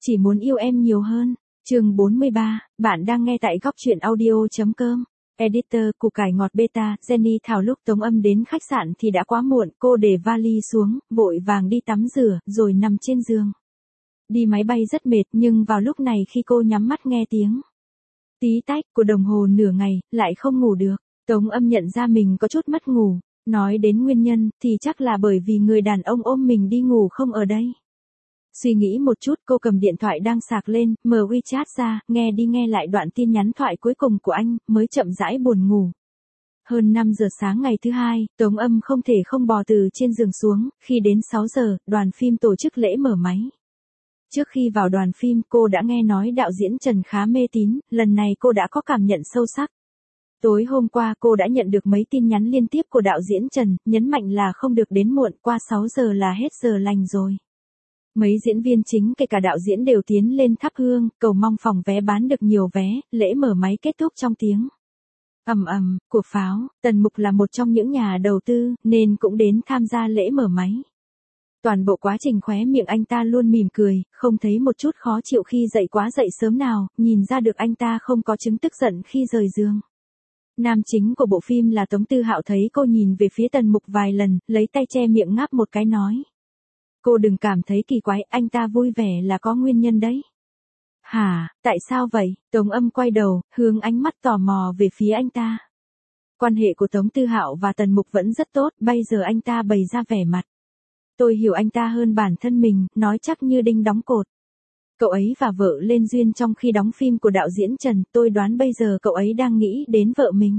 Chỉ muốn yêu em nhiều hơn. Chương 43, bạn đang nghe tại góc truyện audio.com. Editor, củ cải ngọt beta, Jenny Thảo lúc Tống Âm đến khách sạn thì đã quá muộn, cô để vali xuống, vội vàng đi tắm rửa, rồi nằm trên giường. Đi máy bay rất mệt nhưng vào lúc này khi cô nhắm mắt nghe tiếng tí tách của đồng hồ nửa ngày, lại không ngủ được. Tống Âm nhận ra mình có chút mất ngủ. Nói đến nguyên nhân thì chắc là bởi vì người đàn ông ôm mình đi ngủ không ở đây. Suy nghĩ một chút, cô cầm điện thoại đang sạc lên, mở WeChat ra, nghe đi nghe lại đoạn tin nhắn thoại cuối cùng của anh, mới chậm rãi buồn ngủ. Hơn 5 giờ sáng ngày thứ hai, Tống Âm không thể không bò từ trên giường xuống, khi đến 6 giờ, đoàn phim tổ chức lễ mở máy. Trước khi vào đoàn phim, cô đã nghe nói đạo diễn Trần khá mê tín, lần này cô đã có cảm nhận sâu sắc. Tối hôm qua cô đã nhận được mấy tin nhắn liên tiếp của đạo diễn Trần, nhấn mạnh là không được đến muộn, qua 6 giờ là hết giờ lành rồi. Mấy diễn viên chính kể cả đạo diễn đều tiến lên thắp hương, cầu mong phòng vé bán được nhiều vé, lễ mở máy kết thúc trong tiếng ầm ầm của pháo. Tần Mục là một trong những nhà đầu tư, nên cũng đến tham gia lễ mở máy. Toàn bộ quá trình khóe miệng anh ta luôn mỉm cười, không thấy một chút khó chịu khi dậy quá dậy sớm nào, nhìn ra được anh ta không có chứng tức giận khi rời giường. Nam chính của bộ phim là Tống Tư Hạo thấy cô nhìn về phía Tần Mục vài lần, lấy tay che miệng ngáp một cái nói. Cô đừng cảm thấy kỳ quái, anh ta vui vẻ là có nguyên nhân đấy. Hả, tại sao vậy? Tống Âm quay đầu, hướng ánh mắt tò mò về phía anh ta. Quan hệ của Tống Tư Hạo và Tần Mục vẫn rất tốt, bây giờ anh ta bày ra vẻ mặt. Tôi hiểu anh ta hơn bản thân mình, nói chắc như đinh đóng cột. Cậu ấy và vợ lên duyên trong khi đóng phim của đạo diễn Trần, tôi đoán bây giờ cậu ấy đang nghĩ đến vợ mình.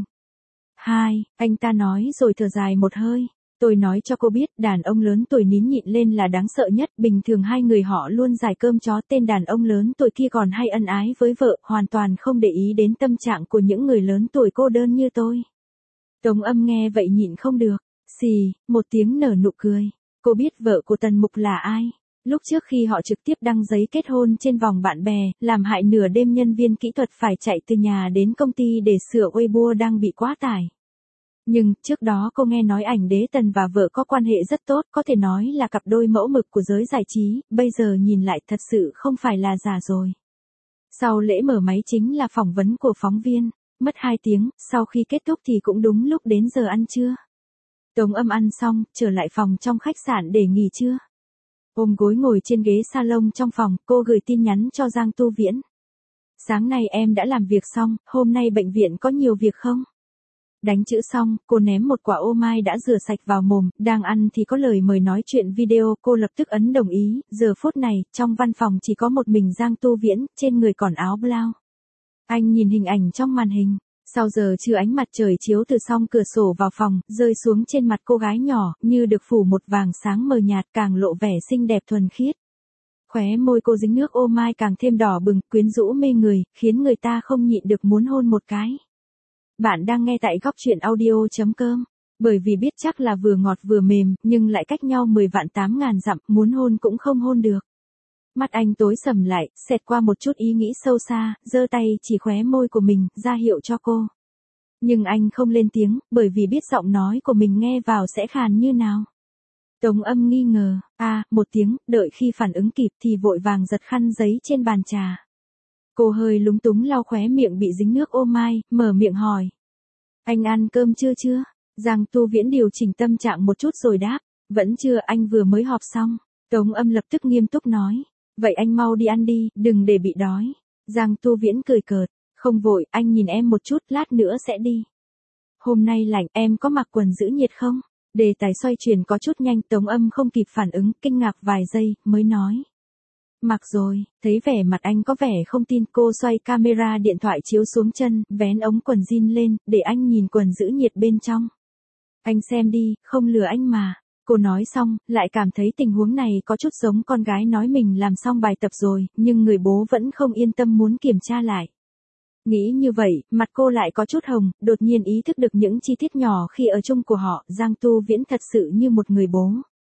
Anh ta nói rồi thở dài một hơi. Tôi nói cho cô biết, đàn ông lớn tuổi nín nhịn lên là đáng sợ nhất, bình thường hai người họ luôn giải cơm chó, tên đàn ông lớn tuổi kia còn hay ân ái với vợ, hoàn toàn không để ý đến tâm trạng của những người lớn tuổi cô đơn như tôi. Tống Âm nghe vậy nhịn không được, xì, một tiếng nở nụ cười. Cô biết vợ của Tần Mục là ai? Lúc trước khi họ trực tiếp đăng giấy kết hôn trên vòng bạn bè, làm hại nửa đêm nhân viên kỹ thuật phải chạy từ nhà đến công ty để sửa Weibo đang bị quá tải. Nhưng, trước đó cô nghe nói ảnh đế Tần và vợ có quan hệ rất tốt, có thể nói là cặp đôi mẫu mực của giới giải trí, bây giờ nhìn lại thật sự không phải là giả rồi. Sau lễ mở máy chính là phỏng vấn của phóng viên, mất 2 tiếng, sau khi kết thúc thì cũng đúng lúc đến giờ ăn trưa. Tống Âm ăn xong, trở lại phòng trong khách sạn để nghỉ trưa. Ôm gối ngồi trên ghế salon trong phòng, cô gửi tin nhắn cho Giang Tu Viễn. Sáng nay em đã làm việc xong, hôm nay bệnh viện có nhiều việc không? Đánh chữ xong, cô ném một quả ô mai đã rửa sạch vào mồm, đang ăn thì có lời mời nói chuyện video, cô lập tức ấn đồng ý, giờ phút này, trong văn phòng chỉ có một mình Giang Tu Viễn, trên người còn áo blau. Anh nhìn hình ảnh trong màn hình, sau giờ trưa ánh mặt trời chiếu từ song cửa sổ vào phòng, rơi xuống trên mặt cô gái nhỏ, như được phủ một vàng sáng mờ nhạt càng lộ vẻ xinh đẹp thuần khiết. Khóe môi cô dính nước ô mai càng thêm đỏ bừng, quyến rũ mê người, khiến người ta không nhịn được muốn hôn một cái. Bạn đang nghe tại góc truyện audio.com. Bởi vì biết chắc là vừa ngọt vừa mềm, nhưng lại cách nhau 10 vạn 8 ngàn dặm, muốn hôn cũng không hôn được. Mắt anh tối sầm lại, xẹt qua một chút ý nghĩ sâu xa, giơ tay chỉ khóe môi của mình, ra hiệu cho cô. Nhưng anh không lên tiếng, bởi vì biết giọng nói của mình nghe vào sẽ khàn như nào. Tống Âm nghi ngờ, một tiếng, đợi khi phản ứng kịp thì vội vàng giật khăn giấy trên bàn trà. Cô hơi lúng túng lau khóe miệng bị dính nước ô mai, mở miệng hỏi. Anh ăn cơm chưa? Giang Tu Viễn điều chỉnh tâm trạng một chút rồi đáp. Vẫn chưa, anh vừa mới họp xong. Tống Âm lập tức nghiêm túc nói. Vậy anh mau đi ăn đi, đừng để bị đói. Giang Tu Viễn cười cợt. Không vội, anh nhìn em một chút, lát nữa sẽ đi. Hôm nay lạnh, em có mặc quần giữ nhiệt không? Đề tài xoay chuyển có chút nhanh, Tống Âm không kịp phản ứng, kinh ngạc vài giây, mới nói. Mặc rồi, thấy vẻ mặt anh có vẻ không tin, cô xoay camera điện thoại chiếu xuống chân, vén ống quần jean lên, để anh nhìn quần giữ nhiệt bên trong. Anh xem đi, không lừa anh mà. Cô nói xong, lại cảm thấy tình huống này có chút giống con gái nói mình làm xong bài tập rồi, nhưng người bố vẫn không yên tâm muốn kiểm tra lại. Nghĩ như vậy, mặt cô lại có chút hồng, đột nhiên ý thức được những chi tiết nhỏ khi ở chung của họ, Giang Tu Viễn thật sự như một người bố.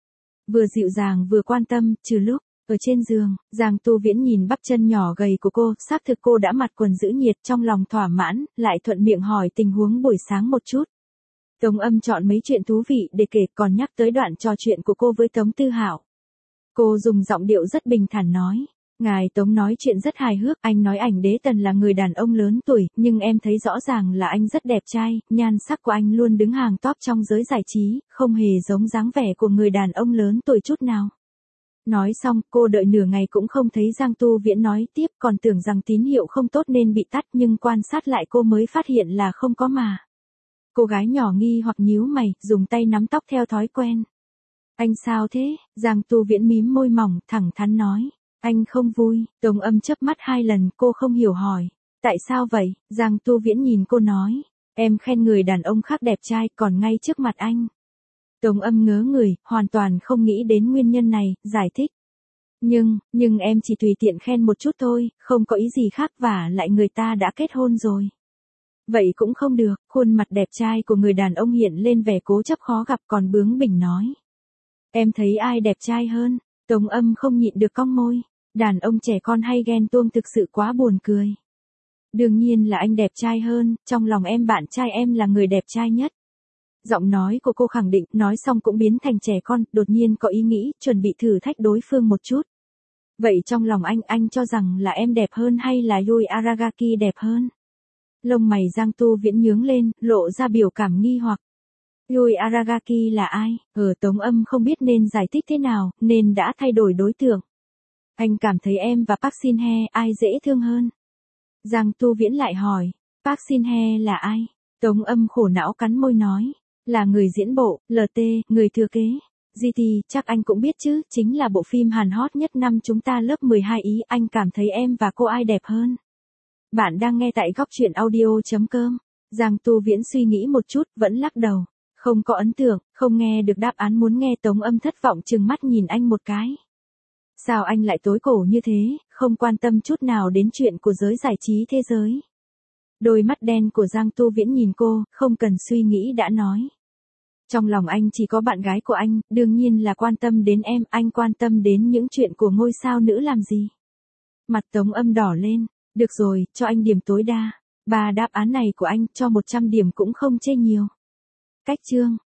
Vừa dịu dàng vừa quan tâm, trừ lúc ở trên giường, Giang Tu Viễn nhìn bắp chân nhỏ gầy của cô, xác thực cô đã mặc quần giữ nhiệt, trong lòng thỏa mãn, lại thuận miệng hỏi tình huống buổi sáng một chút. Tống Âm chọn mấy chuyện thú vị để kể, còn nhắc tới đoạn trò chuyện của cô với Tống Tư Hạo. Cô dùng giọng điệu rất bình thản nói, Ngài Tống nói chuyện rất hài hước, anh nói ảnh đế tần là người đàn ông lớn tuổi, nhưng em thấy rõ ràng là anh rất đẹp trai, nhan sắc của anh luôn đứng hàng top trong giới giải trí, không hề giống dáng vẻ của người đàn ông lớn tuổi chút nào. Nói xong, cô đợi nửa ngày cũng không thấy Giang Tu Viễn nói tiếp, còn tưởng rằng tín hiệu không tốt nên bị tắt, nhưng quan sát lại cô mới phát hiện là không có mà. Cô gái nhỏ nghi hoặc nhíu mày, dùng tay nắm tóc theo thói quen. Anh sao thế? Giang Tu Viễn mím môi mỏng, thẳng thắn nói. Anh không vui. Tống Âm chớp mắt 2 lần, cô không hiểu hỏi. Tại sao vậy? Giang Tu Viễn nhìn cô nói. Em khen người đàn ông khác đẹp trai còn ngay trước mặt anh. Tống Âm ngớ người, hoàn toàn không nghĩ đến nguyên nhân này, giải thích. Nhưng em chỉ tùy tiện khen một chút thôi, không có ý gì khác và lại người ta đã kết hôn rồi. Vậy cũng không được, khuôn mặt đẹp trai của người đàn ông hiện lên vẻ cố chấp khó gặp còn bướng bỉnh nói. Em thấy ai đẹp trai hơn? Tống Âm không nhịn được cong môi. Đàn ông trẻ con hay ghen tuông thực sự quá buồn cười. Đương nhiên là anh đẹp trai hơn, trong lòng em bạn trai em là người đẹp trai nhất. Giọng nói của cô khẳng định, nói xong cũng biến thành trẻ con, đột nhiên có ý nghĩ, chuẩn bị thử thách đối phương một chút. Vậy trong lòng anh cho rằng là em đẹp hơn hay là Yui Aragaki đẹp hơn? Lông mày Giang Tu Viễn nhướng lên, lộ ra biểu cảm nghi hoặc. Yui Aragaki là ai? Tống Âm không biết nên giải thích thế nào, nên đã thay đổi đối tượng. Anh cảm thấy em và Park Shin Hye ai dễ thương hơn? Giang Tu Viễn lại hỏi, Park Shin Hye là ai? Tống Âm khổ não cắn môi nói, là người diễn bộ, LT, người thừa kế. GT, chắc anh cũng biết chứ, chính là bộ phim Hàn hot nhất năm chúng ta lớp 12 ý, anh cảm thấy em và cô ai đẹp hơn? Bạn đang nghe tại góc truyện audio.com. Giang Tu Viễn suy nghĩ một chút, vẫn lắc đầu. Không có ấn tượng, không nghe được đáp án muốn nghe. Tống Âm thất vọng trừng mắt nhìn anh một cái. Sao anh lại tối cổ như thế, không quan tâm chút nào đến chuyện của giới giải trí thế giới. Đôi mắt đen của Giang Tu Viễn nhìn cô, không cần suy nghĩ đã nói. Trong lòng anh chỉ có bạn gái của anh, đương nhiên là quan tâm đến em, anh quan tâm đến những chuyện của ngôi sao nữ làm gì. Mặt Tống Âm đỏ lên, được rồi, cho anh điểm tối đa. 3 đáp án này của anh, cho 100 điểm cũng không chê nhiều. Cách chương.